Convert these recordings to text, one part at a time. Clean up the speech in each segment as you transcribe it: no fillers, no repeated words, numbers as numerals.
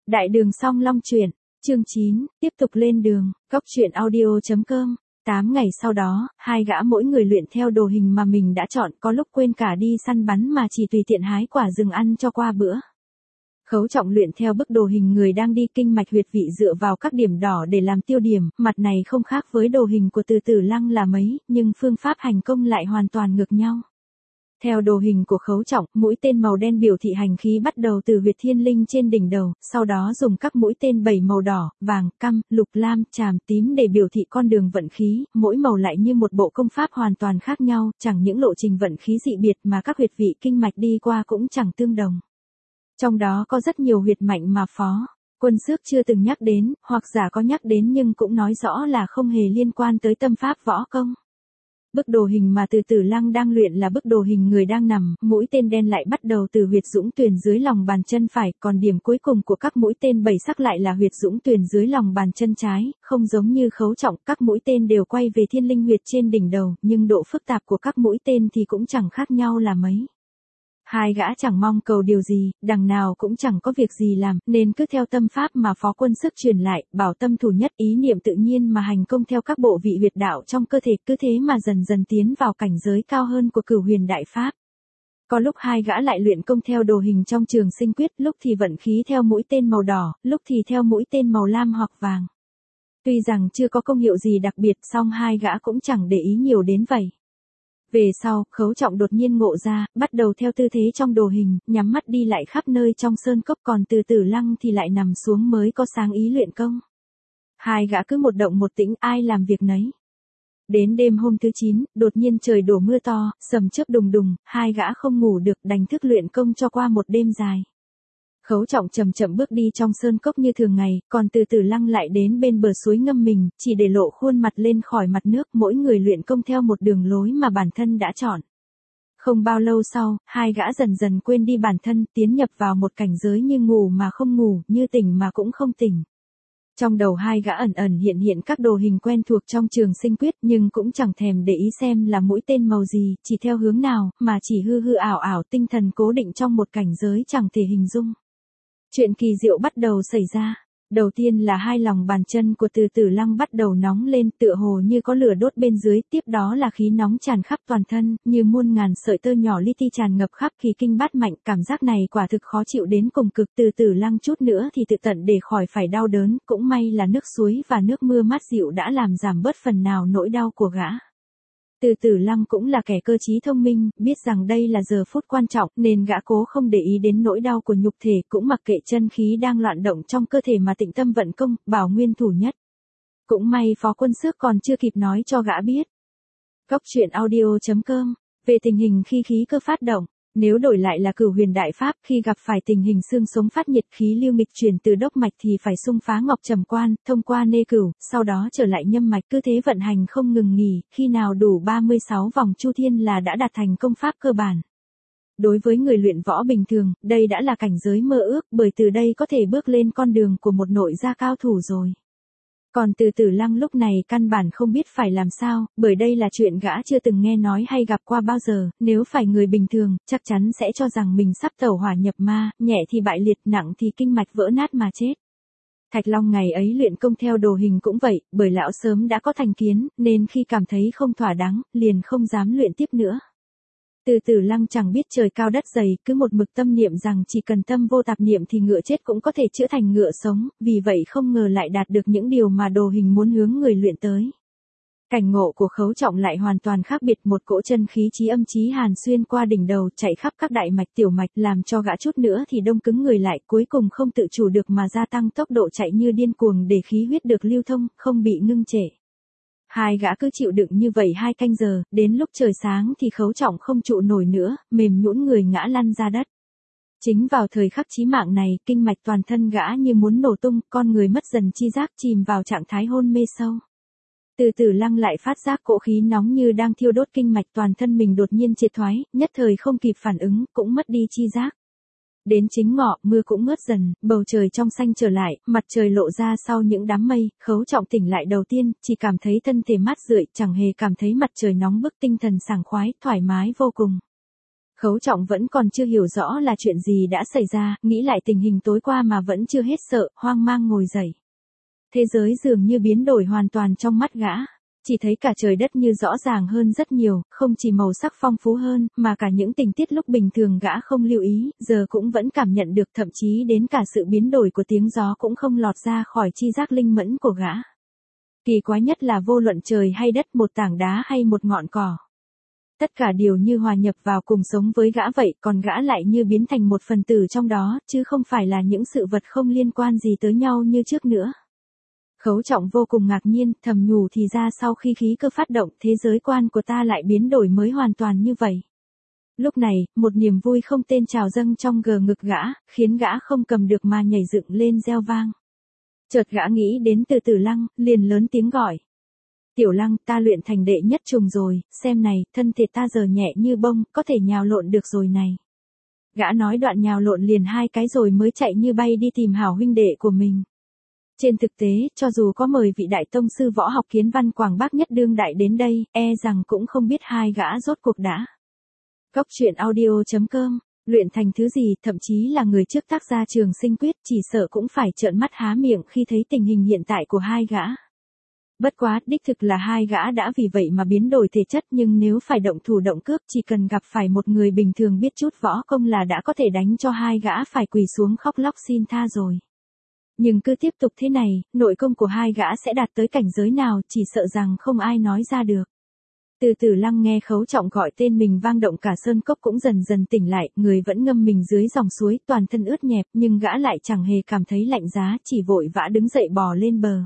Đại đường Song Long truyện, chương 9, tiếp tục lên đường, góc truyện audio.com. 8 ngày sau đó, hai gã mỗi người luyện theo đồ hình mà mình đã chọn, có lúc quên cả đi săn bắn mà chỉ tùy tiện hái quả rừng ăn cho qua bữa. Khấu Trọng luyện theo bức đồ hình người đang đi kinh mạch huyệt vị dựa vào các điểm đỏ để làm tiêu điểm, mặt này không khác với đồ hình của Từ Tử Lăng là mấy, nhưng phương pháp hành công lại hoàn toàn ngược nhau. Theo đồ hình của Khấu Trọng, mũi tên màu đen biểu thị hành khí bắt đầu từ huyệt thiên linh trên đỉnh đầu, sau đó dùng các mũi tên 7 màu đỏ, vàng, cam, lục lam, tràm, tím để biểu thị con đường vận khí, mỗi màu lại như một bộ công pháp hoàn toàn khác nhau, chẳng những lộ trình vận khí dị biệt mà các huyệt vị kinh mạch đi qua cũng chẳng tương đồng. Trong đó có rất nhiều huyệt mạnh mà Phó Quân Xước chưa từng nhắc đến, hoặc giả có nhắc đến nhưng cũng nói rõ là không hề liên quan tới tâm pháp võ công. Bức đồ hình mà Từ Tử Lăng đang luyện là bức đồ hình người đang nằm, mũi tên đen lại bắt đầu từ huyệt dũng tuyền dưới lòng bàn chân phải, còn điểm cuối cùng của các mũi tên 7 sắc lại là huyệt dũng tuyền dưới lòng bàn chân trái, không giống như Khấu Trọng, các mũi tên đều quay về thiên linh huyệt trên đỉnh đầu, nhưng độ phức tạp của các mũi tên thì cũng chẳng khác nhau là mấy. Hai gã chẳng mong cầu điều gì, đằng nào cũng chẳng có việc gì làm, nên cứ theo tâm pháp mà Phó Quân Xước truyền lại, bảo tâm thủ nhất, ý niệm tự nhiên mà hành công theo các bộ vị huyệt đạo trong cơ thể, cứ thế mà dần dần tiến vào cảnh giới cao hơn của Cửu Huyền Đại Pháp. Có lúc hai gã lại luyện công theo đồ hình trong Trường Sinh Quyết, lúc thì vận khí theo mũi tên màu đỏ, lúc thì theo mũi tên màu lam hoặc vàng. Tuy rằng chưa có công hiệu gì đặc biệt, song hai gã cũng chẳng để ý nhiều đến vậy. Về sau, Khấu Trọng đột nhiên ngộ ra, bắt đầu theo tư thế trong đồ hình, nhắm mắt đi lại khắp nơi trong sơn cốc, còn Từ Tử Lăng thì lại nằm xuống mới có sáng ý luyện công. Hai gã cứ một động một tĩnh, ai làm việc nấy. Đến đêm hôm thứ 9, đột nhiên trời đổ mưa to, sầm chớp đùng đùng, hai gã không ngủ được, đành thức luyện công cho qua một đêm dài. Khấu Trọng chậm chậm bước đi trong sơn cốc như thường ngày, còn Từ Tử Lăng lại đến bên bờ suối ngâm mình, chỉ để lộ khuôn mặt lên khỏi mặt nước, mỗi người luyện công theo một đường lối mà bản thân đã chọn. Không bao lâu sau, hai gã dần dần quên đi bản thân, tiến nhập vào một cảnh giới như ngủ mà không ngủ, như tỉnh mà cũng không tỉnh. Trong đầu hai gã ẩn ẩn hiện hiện các đồ hình quen thuộc trong Trường Sinh Quyết, nhưng cũng chẳng thèm để ý xem là mũi tên màu gì, chỉ theo hướng nào, mà chỉ hư hư ảo ảo, tinh thần cố định trong một cảnh giới chẳng thể hình dung. Chuyện kỳ diệu bắt đầu xảy ra. Đầu tiên là hai lòng bàn chân của Từ Tử Lăng bắt đầu nóng lên, tựa hồ như có lửa đốt bên dưới, tiếp đó là khí nóng tràn khắp toàn thân, như muôn ngàn sợi tơ nhỏ li ti tràn ngập khắp khí kinh bát mạnh, cảm giác này quả thực khó chịu đến cùng cực. Từ Tử Lăng chút nữa thì tự tận để khỏi phải đau đớn, cũng may là nước suối và nước mưa mát dịu đã làm giảm bớt phần nào nỗi đau của gã. Từ Tử Lăng cũng là kẻ cơ trí thông minh, biết rằng đây là giờ phút quan trọng, nên gã cố không để ý đến nỗi đau của nhục thể, cũng mặc kệ chân khí đang loạn động trong cơ thể mà tĩnh tâm vận công, bảo nguyên thủ nhất. Cũng may Phó Quân Xước còn chưa kịp nói cho gã biết. Góc truyện audio.com. Về tình hình khi khí cơ phát động, nếu đổi lại là Cửu Huyền Đại Pháp, khi gặp phải tình hình xương sống phát nhiệt, khí lưu nghịch chuyển từ đốc mạch thì phải xung phá ngọc trầm quan, thông qua nê cửu, sau đó trở lại nhâm mạch, cứ thế vận hành không ngừng nghỉ, khi nào đủ 36 vòng chu thiên là đã đạt thành công pháp cơ bản. Đối với người luyện võ bình thường, đây đã là cảnh giới mơ ước, bởi từ đây có thể bước lên con đường của một nội gia cao thủ rồi. Còn Từ Tử Lăng lúc này căn bản không biết phải làm sao, bởi đây là chuyện gã chưa từng nghe nói hay gặp qua bao giờ, nếu phải người bình thường, chắc chắn sẽ cho rằng mình sắp tẩu hỏa nhập ma, nhẹ thì bại liệt, nặng thì kinh mạch vỡ nát mà chết. Thạch Long ngày ấy luyện công theo đồ hình cũng vậy, bởi lão sớm đã có thành kiến, nên khi cảm thấy không thỏa đáng, liền không dám luyện tiếp nữa. Từ Tử Lăng chẳng biết trời cao đất dày, cứ một mực tâm niệm rằng chỉ cần tâm vô tạp niệm thì ngựa chết cũng có thể chữa thành ngựa sống, vì vậy không ngờ lại đạt được những điều mà đồ hình muốn hướng người luyện tới. Cảnh ngộ của Khấu Trọng lại hoàn toàn khác biệt, một cỗ chân khí chí âm chí hàn xuyên qua đỉnh đầu, chạy khắp các đại mạch tiểu mạch, làm cho gã chút nữa thì đông cứng người lại, cuối cùng không tự chủ được mà gia tăng tốc độ chạy như điên cuồng để khí huyết được lưu thông, không bị ngưng trệ. Hai gã cứ chịu đựng như vậy 2 canh giờ, đến lúc trời sáng thì Khấu Trọng không trụ nổi nữa, mềm nhũn người ngã lăn ra đất. Chính vào thời khắc chí mạng này, kinh mạch toàn thân gã như muốn nổ tung, con người mất dần chi giác, chìm vào trạng thái hôn mê sâu. Từ Tử Lăng lại phát giác cỗ khí nóng như đang thiêu đốt kinh mạch, toàn thân mình đột nhiên triệt thoái, nhất thời không kịp phản ứng, cũng mất đi chi giác. Đến chính ngọ, mưa cũng ngớt dần, bầu trời trong xanh trở lại, mặt trời lộ ra sau những đám mây, Khấu Trọng tỉnh lại đầu tiên, chỉ cảm thấy thân thể mát rượi, chẳng hề cảm thấy mặt trời nóng bức, tinh thần sảng khoái, thoải mái vô cùng. Khấu Trọng vẫn còn chưa hiểu rõ là chuyện gì đã xảy ra, nghĩ lại tình hình tối qua mà vẫn chưa hết sợ, hoang mang ngồi dậy. Thế giới dường như biến đổi hoàn toàn trong mắt gã. Chỉ thấy cả trời đất như rõ ràng hơn rất nhiều, không chỉ màu sắc phong phú hơn, mà cả những tình tiết lúc bình thường gã không lưu ý, giờ cũng vẫn cảm nhận được, thậm chí đến cả sự biến đổi của tiếng gió cũng không lọt ra khỏi chi giác linh mẫn của gã. Kỳ quái nhất là vô luận trời hay đất, một tảng đá hay một ngọn cỏ. Tất cả đều như hòa nhập vào cùng sống với gã vậy, còn gã lại như biến thành một phần tử trong đó, chứ không phải là những sự vật không liên quan gì tới nhau như trước nữa. Khấu Trọng vô cùng ngạc nhiên, thầm nhủ thì ra sau khi khí cơ phát động, thế giới quan của ta lại biến đổi mới hoàn toàn như vậy. Lúc này, một niềm vui không tên trào dâng trong ngực gã, khiến gã không cầm được mà nhảy dựng lên reo vang. Chợt gã nghĩ đến Từ Tử Lăng, liền lớn tiếng gọi. Tiểu Lăng, ta luyện thành đệ nhất trùng rồi, xem này, thân thể ta giờ nhẹ như bông, có thể nhào lộn được rồi này. Gã nói đoạn nhào lộn liền 2 cái rồi mới chạy như bay đi tìm hảo huynh đệ của mình. Trên thực tế, cho dù có mời vị đại tông sư võ học Kiến Văn Quảng Bác nhất đương đại đến đây, rằng cũng không biết hai gã rốt cuộc đã. Góc truyện audio.com, luyện thành thứ gì, thậm chí là người trước tác gia Trường Sinh Quyết chỉ sợ cũng phải trợn mắt há miệng khi thấy tình hình hiện tại của hai gã. Bất quá, đích thực là hai gã đã vì vậy mà biến đổi thể chất, nhưng nếu phải động thủ động cướp chỉ cần gặp phải một người bình thường biết chút võ công là đã có thể đánh cho hai gã phải quỳ xuống khóc lóc xin tha rồi. Nhưng cứ tiếp tục thế này, nội công của hai gã sẽ đạt tới cảnh giới nào chỉ sợ rằng không ai nói ra được. Từ Tử Lăng nghe Khấu Trọng gọi tên mình vang động cả sơn cốc cũng dần dần tỉnh lại, người vẫn ngâm mình dưới dòng suối, toàn thân ướt nhẹp, nhưng gã lại chẳng hề cảm thấy lạnh giá, chỉ vội vã đứng dậy bò lên bờ.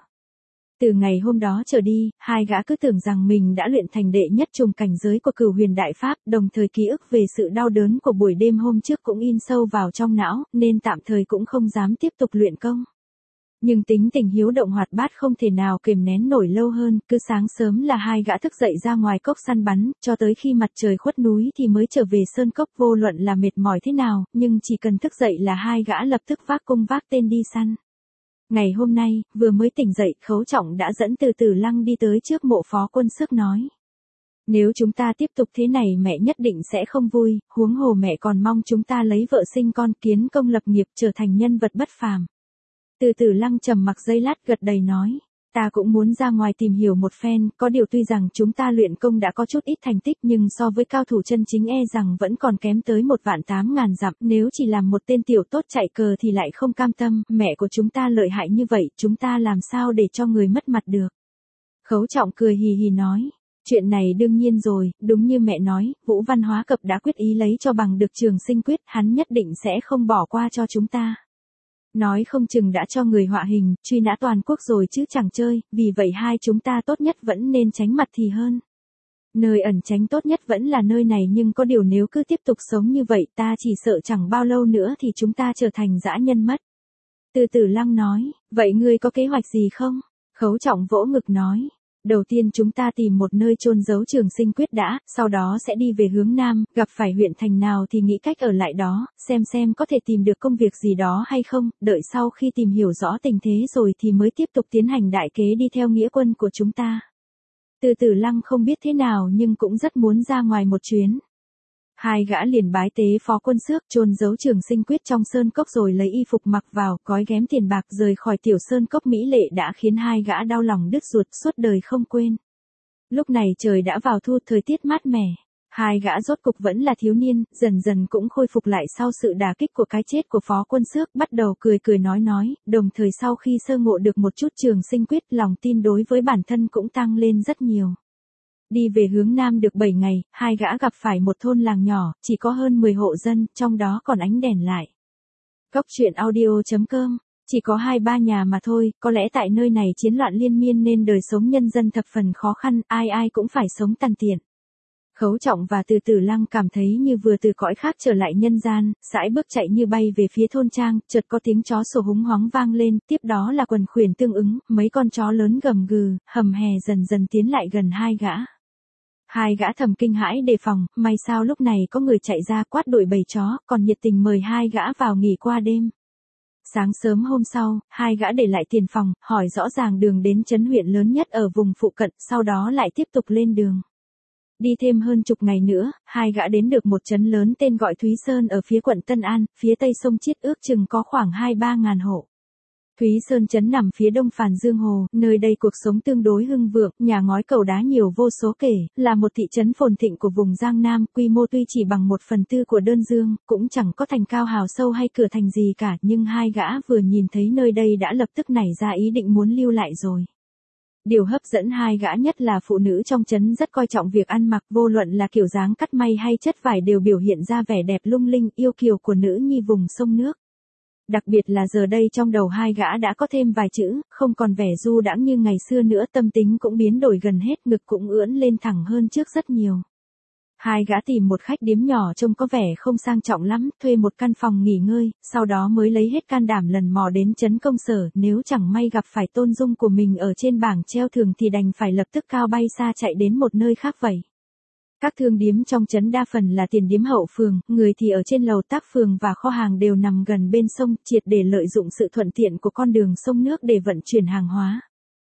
Từ ngày hôm đó trở đi, hai gã cứ tưởng rằng mình đã luyện thành đệ nhất trùng cảnh giới của Cửu Huyền Đại Pháp, đồng thời ký ức về sự đau đớn của buổi đêm hôm trước cũng in sâu vào trong não, nên tạm thời cũng không dám tiếp tục luyện công. Nhưng tính tình hiếu động hoạt bát không thể nào kềm nén nổi lâu hơn, cứ sáng sớm là hai gã thức dậy ra ngoài cốc săn bắn, cho tới khi mặt trời khuất núi thì mới trở về sơn cốc. Vô luận là mệt mỏi thế nào, nhưng chỉ cần thức dậy là hai gã lập tức vác cung vác tên đi săn. Ngày hôm nay, vừa mới tỉnh dậy, Khấu Trọng đã dẫn Từ Tử Lăng đi tới trước mộ Phó Quân Sức nói. Nếu chúng ta tiếp tục thế này mẹ nhất định sẽ không vui, huống hồ mẹ còn mong chúng ta lấy vợ sinh con, kiến công lập nghiệp, trở thành nhân vật bất phàm. Từ Tử Lăng trầm mặc giây lát gật đầy nói, ta cũng muốn ra ngoài tìm hiểu một phen, có điều tuy rằng chúng ta luyện công đã có chút ít thành tích nhưng so với cao thủ chân chính rằng vẫn còn kém tới 1.800.000 dặm, nếu chỉ làm một tên tiểu tốt chạy cờ thì lại không cam tâm, mẹ của chúng ta lợi hại như vậy, chúng ta làm sao để cho người mất mặt được. Khấu Trọng cười hì hì nói, chuyện này đương nhiên rồi, đúng như mẹ nói, Vũ Văn Hóa Cập đã quyết ý lấy cho bằng được Trường Sinh Quyết, hắn nhất định sẽ không bỏ qua cho chúng ta. Nói không chừng đã cho người họa hình, truy nã toàn quốc rồi chứ chẳng chơi, vì vậy hai chúng ta tốt nhất vẫn nên tránh mặt thì hơn. Nơi ẩn tránh tốt nhất vẫn là nơi này, nhưng có điều nếu cứ tiếp tục sống như vậy ta chỉ sợ chẳng bao lâu nữa thì chúng ta trở thành dã nhân mất. Từ Tử Lăng nói, vậy ngươi có kế hoạch gì không? Khấu Trọng vỗ ngực nói. Đầu tiên chúng ta tìm một nơi chôn giấu Trường Sinh Quyết đã, sau đó sẽ đi về hướng Nam, gặp phải huyện thành nào thì nghĩ cách ở lại đó, xem có thể tìm được công việc gì đó hay không, đợi sau khi tìm hiểu rõ tình thế rồi thì mới tiếp tục tiến hành đại kế đi theo nghĩa quân của chúng ta. Từ Tử Lăng không biết thế nào nhưng cũng rất muốn ra ngoài một chuyến. Hai gã liền bái tế Phó Quân Xước, chôn giấu Trường Sinh Quyết trong sơn cốc rồi lấy y phục mặc vào, gói ghém tiền bạc rời khỏi tiểu sơn cốc mỹ lệ đã khiến hai gã đau lòng đứt ruột suốt đời không quên. Lúc này trời đã vào thu, thời tiết mát mẻ. Hai gã rốt cục vẫn là thiếu niên, dần dần cũng khôi phục lại sau sự đả kích của cái chết của Phó Quân Xước, bắt đầu cười nói, đồng thời sau khi sơ ngộ được một chút Trường Sinh Quyết, lòng tin đối với bản thân cũng tăng lên rất nhiều. Đi về hướng Nam được 7 ngày, hai gã gặp phải một thôn làng nhỏ, chỉ có hơn 10 hộ dân, trong đó còn ánh đèn lại. Góc truyện audio.com, chỉ có 2-3 nhà mà thôi, có lẽ tại nơi này chiến loạn liên miên nên đời sống nhân dân thập phần khó khăn, ai cũng phải sống tàn tiện. Khấu Trọng và Từ Tử Lăng cảm thấy như vừa từ cõi khác trở lại nhân gian, sải bước chạy như bay về phía thôn trang, chợt có tiếng chó sủa húng hoáng vang lên, tiếp đó là quần khuyển tương ứng, mấy con chó lớn gầm gừ, hầm hè dần dần tiến lại gần hai gã. Hai gã thầm kinh hãi đề phòng, may sao lúc này có người chạy ra quát đuổi bầy chó, còn nhiệt tình mời hai gã vào nghỉ qua đêm. Sáng sớm hôm sau, hai gã để lại tiền phòng, hỏi rõ ràng đường đến trấn huyện lớn nhất ở vùng phụ cận, sau đó lại tiếp tục lên đường. Đi thêm hơn chục ngày nữa, hai gã đến được một trấn lớn tên gọi Thúy Sơn ở phía quận Tân An, phía tây sông Chiết ước chừng có khoảng 2-3 ngàn hộ. Thúy Sơn trấn nằm phía đông Phàn Dương Hồ, nơi đây cuộc sống tương đối hưng vượng, nhà ngói cầu đá nhiều vô số kể, là một thị trấn phồn thịnh của vùng Giang Nam, quy mô tuy chỉ bằng 1/4 của Đơn Dương, cũng chẳng có thành cao hào sâu hay cửa thành gì cả, nhưng hai gã vừa nhìn thấy nơi đây đã lập tức nảy ra ý định muốn lưu lại rồi. Điều hấp dẫn hai gã nhất là phụ nữ trong trấn rất coi trọng việc ăn mặc, vô luận là kiểu dáng cắt may hay chất vải đều biểu hiện ra vẻ đẹp lung linh yêu kiều của nữ nhi vùng sông nước. Đặc biệt là giờ đây trong đầu hai gã đã có thêm vài chữ, không còn vẻ du đãng như ngày xưa nữa, tâm tính cũng biến đổi gần hết, ngực cũng ưỡn lên thẳng hơn trước rất nhiều. Hai gã tìm một khách điếm nhỏ trông có vẻ không sang trọng lắm, thuê một căn phòng nghỉ ngơi, sau đó mới lấy hết can đảm lần mò đến trấn Công Sở, nếu chẳng may gặp phải tôn dung của mình ở trên bảng treo thưởng thì đành phải lập tức cao bay xa chạy đến một nơi khác vậy. Các thương điếm trong trấn đa phần là tiền điếm hậu phường, người thì ở trên lầu tác phường và kho hàng đều nằm gần bên sông, triệt để lợi dụng sự thuận tiện của con đường sông nước để vận chuyển hàng hóa.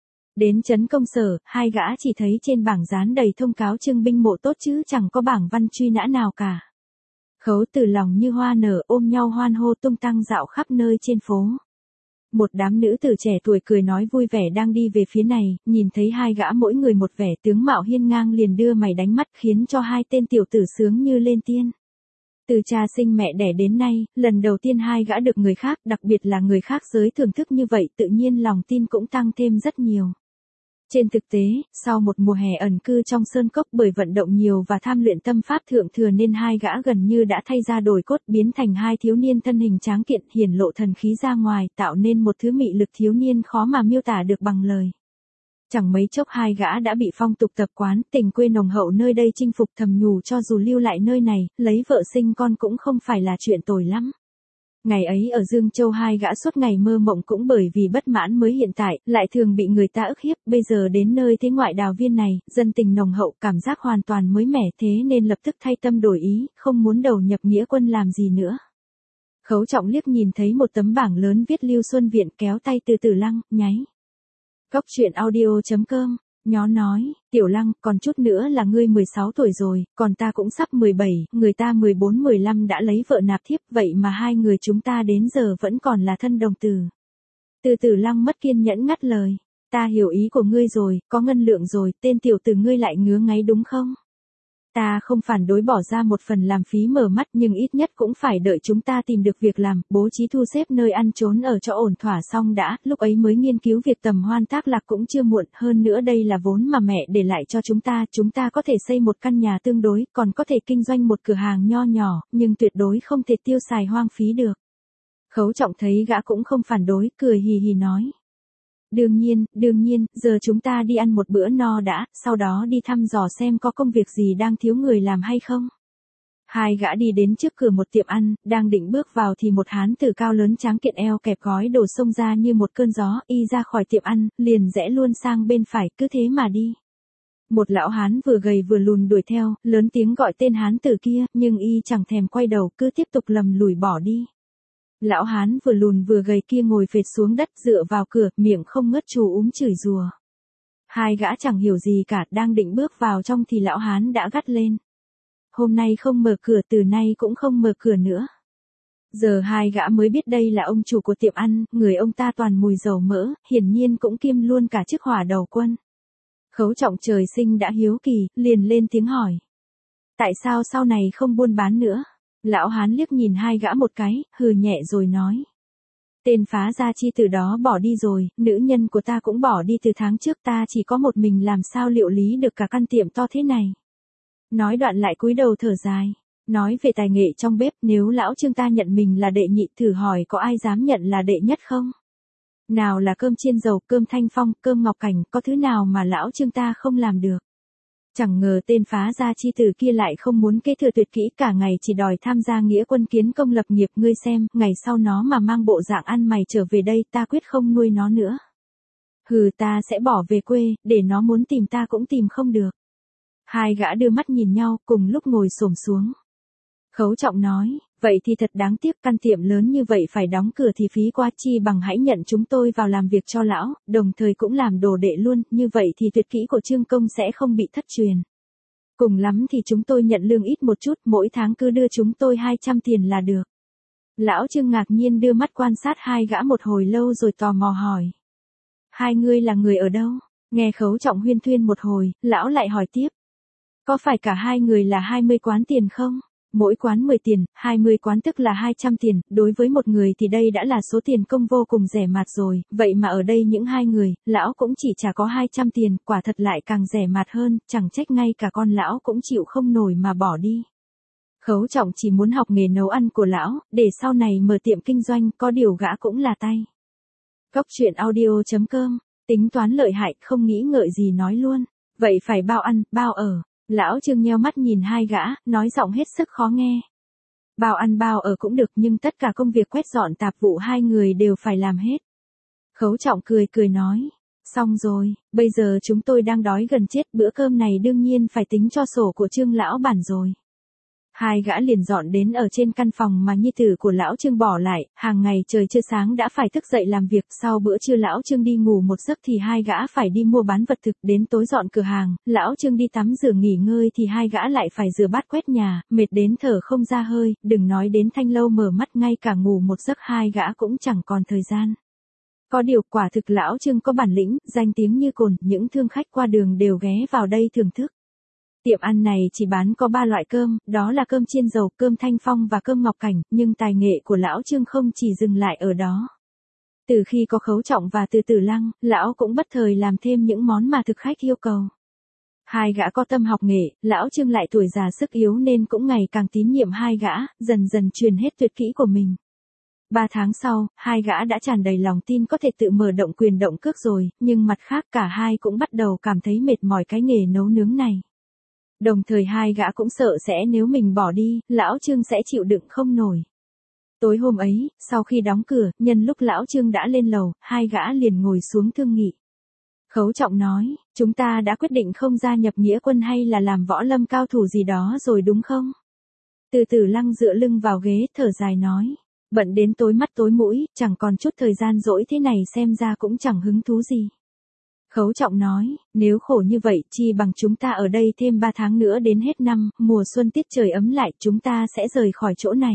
Đến trấn Công Sở, hai gã chỉ thấy trên bảng dán đầy thông cáo trưng binh mộ tốt chứ chẳng có bảng văn truy nã nào cả. Khấu Từ lòng như hoa nở, ôm nhau hoan hô tung tăng dạo khắp nơi trên phố. Một đám nữ tử trẻ tuổi cười nói vui vẻ đang đi về phía này, nhìn thấy hai gã mỗi người một vẻ tướng mạo hiên ngang liền đưa mày đánh mắt, khiến cho hai tên tiểu tử sướng như lên tiên. Từ cha sinh mẹ đẻ đến nay, lần đầu tiên hai gã được người khác, đặc biệt là người khác giới thưởng thức như vậy, tự nhiên lòng tin cũng tăng thêm rất nhiều. Trên thực tế, sau một mùa hè ẩn cư trong sơn cốc bởi vận động nhiều và tham luyện tâm pháp thượng thừa nên hai gã gần như đã thay ra đổi cốt, biến thành hai thiếu niên thân hình tráng kiện, hiển lộ thần khí ra ngoài, tạo nên một thứ mị lực thiếu niên khó mà miêu tả được bằng lời. Chẳng mấy chốc hai gã đã bị phong tục tập quán, tình quê nồng hậu nơi đây chinh phục, thầm nhủ cho dù lưu lại nơi này, lấy vợ sinh con cũng không phải là chuyện tồi lắm. Ngày ấy ở Dương Châu hai gã suốt ngày mơ mộng, cũng bởi vì bất mãn mới hiện tại, lại thường bị người ta ức hiếp, bây giờ đến nơi thế ngoại đào viên này, dân tình nồng hậu, cảm giác hoàn toàn mới mẻ, thế nên lập tức thay tâm đổi ý, không muốn đầu nhập nghĩa quân làm gì nữa. Khấu Trọng liếc nhìn thấy một tấm bảng lớn viết Lưu Xuân Viện, kéo tay từ Tử Lăng, nháy. Góc truyện audio.com, nhó nói, Tiểu Lăng, còn chút nữa là ngươi 16 tuổi rồi, còn ta cũng sắp 17, người ta 14-15 đã lấy vợ nạp thiếp, vậy mà hai người chúng ta đến giờ vẫn còn là thân đồng tử. Từ Tử Lăng mất kiên nhẫn ngắt lời, ta hiểu ý của ngươi rồi, có ngân lượng rồi, tên tiểu tử ngươi lại ngứa ngáy đúng không? Ta không phản đối bỏ ra một phần làm phí mở mắt, nhưng ít nhất cũng phải đợi chúng ta tìm được việc làm, bố trí thu xếp nơi ăn trốn ở cho ổn thỏa xong đã, lúc ấy mới nghiên cứu việc tầm hoan tác lạc cũng chưa muộn, hơn nữa đây là vốn mà mẹ để lại cho chúng ta có thể xây một căn nhà tương đối, còn có thể kinh doanh một cửa hàng nho nhỏ, nhưng tuyệt đối không thể tiêu xài hoang phí được. Khấu Trọng thấy gã cũng không phản đối, cười hì hì nói. Đương nhiên, giờ chúng ta đi ăn một bữa no đã, sau đó đi thăm dò xem có công việc gì đang thiếu người làm hay không. Hai gã đi đến trước cửa một tiệm ăn, đang định bước vào thì một hán tử cao lớn tráng kiện eo kẹp gói đồ xông ra như một cơn gió, y ra khỏi tiệm ăn, liền rẽ luôn sang bên phải, cứ thế mà đi. Một lão hán vừa gầy vừa lùn đuổi theo, lớn tiếng gọi tên hán tử kia, nhưng y chẳng thèm quay đầu, cứ tiếp tục lầm lủi bỏ đi. Lão hán vừa lùn vừa gầy kia ngồi phệt xuống đất dựa vào cửa, miệng không ngớt chửi rủa. Hai gã chẳng hiểu gì cả, đang định bước vào trong thì lão hán đã gắt lên. Hôm nay không mở cửa, từ nay cũng không mở cửa nữa. Giờ hai gã mới biết đây là ông chủ của tiệm ăn, người ông ta toàn mùi dầu mỡ, hiển nhiên cũng kiêm luôn cả chức hỏa đầu quân. Khấu Trọng trời sinh đã hiếu kỳ, liền lên tiếng hỏi. Tại sao sau này không buôn bán nữa? Lão hán liếc nhìn hai gã một cái, hừ nhẹ rồi nói. Tên phá gia chi từ đó bỏ đi rồi, nữ nhân của ta cũng bỏ đi từ tháng trước, ta chỉ có một mình làm sao liệu lý được cả căn tiệm to thế này. Nói đoạn lại cúi đầu thở dài. Nói về tài nghệ trong bếp, nếu lão Trương ta nhận mình là đệ nhị, thử hỏi có ai dám nhận là đệ nhất không? Nào là cơm chiên dầu, cơm thanh phong, cơm ngọc cảnh, có thứ nào mà lão Trương ta không làm được. Chẳng ngờ tên phá gia chi tử kia lại không muốn kế thừa tuyệt kỹ, cả ngày chỉ đòi tham gia nghĩa quân kiến công lập nghiệp, ngươi xem, ngày sau nó mà mang bộ dạng ăn mày trở về đây, ta quyết không nuôi nó nữa. Hừ, ta sẽ bỏ về quê, để nó muốn tìm ta cũng tìm không được. Hai gã đưa mắt nhìn nhau, cùng lúc ngồi xổm xuống. Khấu Trọng nói, vậy thì thật đáng tiếc, căn tiệm lớn như vậy phải đóng cửa thì phí quá, chi bằng hãy nhận chúng tôi vào làm việc cho lão, đồng thời cũng làm đồ đệ luôn, như vậy thì tuyệt kỹ của Trương công sẽ không bị thất truyền. Cùng lắm thì chúng tôi nhận lương ít một chút, mỗi tháng cứ đưa chúng tôi 200 tiền là được. Lão Trương ngạc nhiên đưa mắt quan sát hai gã một hồi lâu rồi tò mò hỏi. Hai ngươi là người ở đâu? Nghe Khấu Trọng huyên thuyên một hồi, lão lại hỏi tiếp. Có phải cả hai người là 20 quán tiền không? Mỗi quán 10 tiền, 20 quán tức là 200 tiền, đối với một người thì đây đã là số tiền công vô cùng rẻ mạt rồi, vậy mà ở đây những hai người, lão cũng chỉ trả có 200 tiền, quả thật lại càng rẻ mạt hơn, chẳng trách ngay cả con lão cũng chịu không nổi mà bỏ đi. Khấu Trọng chỉ muốn học nghề nấu ăn của lão, để sau này mở tiệm kinh doanh, có điều gã cũng là tay. Cóc truyện audio.com, tính toán lợi hại, không nghĩ ngợi gì nói luôn. Vậy phải bao ăn, bao ở. Lão Trương nheo mắt nhìn hai gã, nói giọng hết sức khó nghe. Bao ăn bao ở cũng được nhưng tất cả công việc quét dọn tạp vụ hai người đều phải làm hết. Khấu Trọng cười cười nói. Xong rồi, bây giờ chúng tôi đang đói gần chết, bữa cơm này đương nhiên phải tính cho sổ của Trương lão bản rồi. Hai gã liền dọn đến ở trên căn phòng mà nhi tử của lão Trương bỏ lại, hàng ngày trời chưa sáng đã phải thức dậy làm việc, sau bữa trưa lão Trương đi ngủ một giấc thì hai gã phải đi mua bán vật thực, đến tối dọn cửa hàng, lão Trương đi tắm rửa nghỉ ngơi thì hai gã lại phải rửa bát quét nhà, mệt đến thở không ra hơi, đừng nói đến thanh lâu mở mắt, ngay cả ngủ một giấc hai gã cũng chẳng còn thời gian. Có điều quả thực lão Trương có bản lĩnh, danh tiếng như cồn, những thương khách qua đường đều ghé vào đây thưởng thức. Tiệm ăn này chỉ bán có 3 loại cơm, đó là cơm chiên dầu, cơm Thanh Phong và cơm Ngọc Cảnh, nhưng tài nghệ của lão Trương không chỉ dừng lại ở đó. Từ khi có Khấu Trọng và Từ Tử Lăng, lão cũng bất thời làm thêm những món mà thực khách yêu cầu. Hai gã có tâm học nghệ, lão Trương lại tuổi già sức yếu nên cũng ngày càng tín nhiệm hai gã, dần dần truyền hết tuyệt kỹ của mình. 3 tháng sau, hai gã đã tràn đầy lòng tin có thể tự mở động quyền động cước rồi, nhưng mặt khác cả hai cũng bắt đầu cảm thấy mệt mỏi cái nghề nấu nướng này. Đồng thời hai gã cũng sợ sẽ nếu mình bỏ đi, lão Trương sẽ chịu đựng không nổi. Tối hôm ấy, sau khi đóng cửa, nhân lúc lão Trương đã lên lầu, hai gã liền ngồi xuống thương nghị. Khấu Trọng nói, chúng ta đã quyết định không gia nhập nghĩa quân hay là làm võ lâm cao thủ gì đó rồi đúng không? Từ Tử Lăng dựa lưng vào ghế, thở dài nói, bận đến tối mắt tối mũi, chẳng còn chút thời gian rỗi thế này xem ra cũng chẳng hứng thú gì. Khấu Trọng nói, nếu khổ như vậy, chi bằng chúng ta ở đây thêm 3 tháng nữa đến hết năm, mùa xuân tiết trời ấm lại, chúng ta sẽ rời khỏi chỗ này.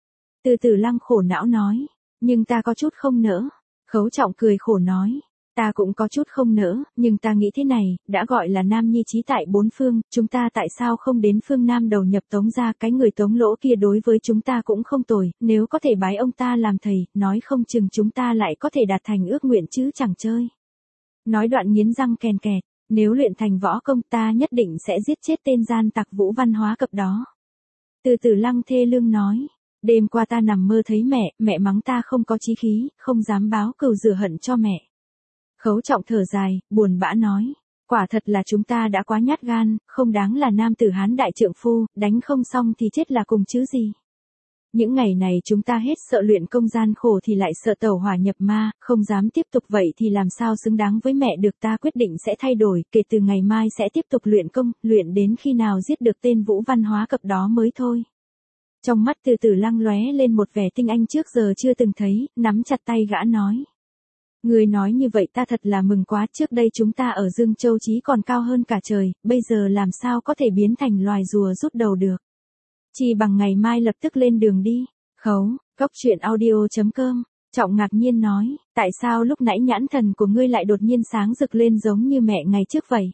Từ Tử Lăng khổ não nói, nhưng ta có chút không nỡ. Khấu Trọng cười khổ nói, ta cũng có chút không nỡ, nhưng ta nghĩ thế này, đã gọi là nam nhi chí tại bốn phương, chúng ta tại sao không đến phương Nam đầu nhập Tống ra, cái người Tống Lỗ kia đối với chúng ta cũng không tồi, nếu có thể bái ông ta làm thầy, nói không chừng chúng ta lại có thể đạt thành ước nguyện chứ chẳng chơi. Nói đoạn nghiến răng kèn kẹt, nếu luyện thành võ công ta nhất định sẽ giết chết tên gian tặc Vũ Văn Hóa Cập đó. Từ Tử Lăng thê lương nói, đêm qua ta nằm mơ thấy mẹ mắng ta không có chí khí, không dám báo cừu rửa hận cho mẹ. Khấu Trọng thở dài, buồn bã nói, quả thật là chúng ta đã quá nhát gan, không đáng là nam tử Hán đại trượng phu, đánh không xong thì chết là cùng chứ gì. Những ngày này chúng ta hết sợ luyện công gian khổ thì lại sợ tẩu hỏa nhập ma, không dám tiếp tục vậy thì làm sao xứng đáng với mẹ được, ta quyết định sẽ thay đổi, kể từ ngày mai sẽ tiếp tục luyện công, luyện đến khi nào giết được tên Vũ Văn Hóa Cập đó mới thôi. Trong mắt Từ Tử Lăng lóe lên một vẻ tinh anh trước giờ chưa từng thấy, nắm chặt tay gã nói. Người nói như vậy ta thật là mừng quá, trước đây chúng ta ở Dương Châu chí còn cao hơn cả trời, bây giờ làm sao có thể biến thành loài rùa rút đầu được. Chỉ bằng ngày mai lập tức lên đường đi. Khấu, cóc truyện audio.com, Trọng ngạc nhiên nói, tại sao lúc nãy nhãn thần của ngươi lại đột nhiên sáng rực lên giống như mẹ ngày trước vậy?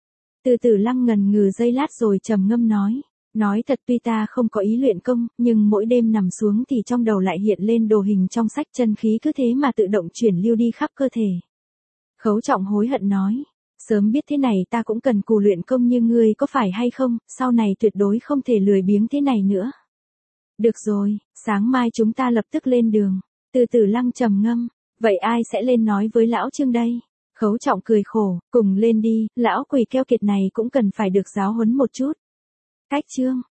Từ Tử Lăng ngần ngừ giây lát rồi trầm ngâm nói thật tuy ta không có ý luyện công, nhưng mỗi đêm nằm xuống thì trong đầu lại hiện lên đồ hình trong sách, chân khí cứ thế mà tự động chuyển lưu đi khắp cơ thể. Khấu Trọng hối hận nói, sớm biết thế này ta cũng cần cù luyện công như ngươi có phải hay không, sau này tuyệt đối không thể lười biếng thế này nữa. Được rồi, sáng mai chúng ta lập tức lên đường. Từ Tử Lăng trầm ngâm, vậy ai sẽ lên nói với lão Trương đây? Khấu Trọng cười khổ, cùng lên đi, lão quỷ keo kiệt này cũng cần phải được giáo huấn một chút. Cách chương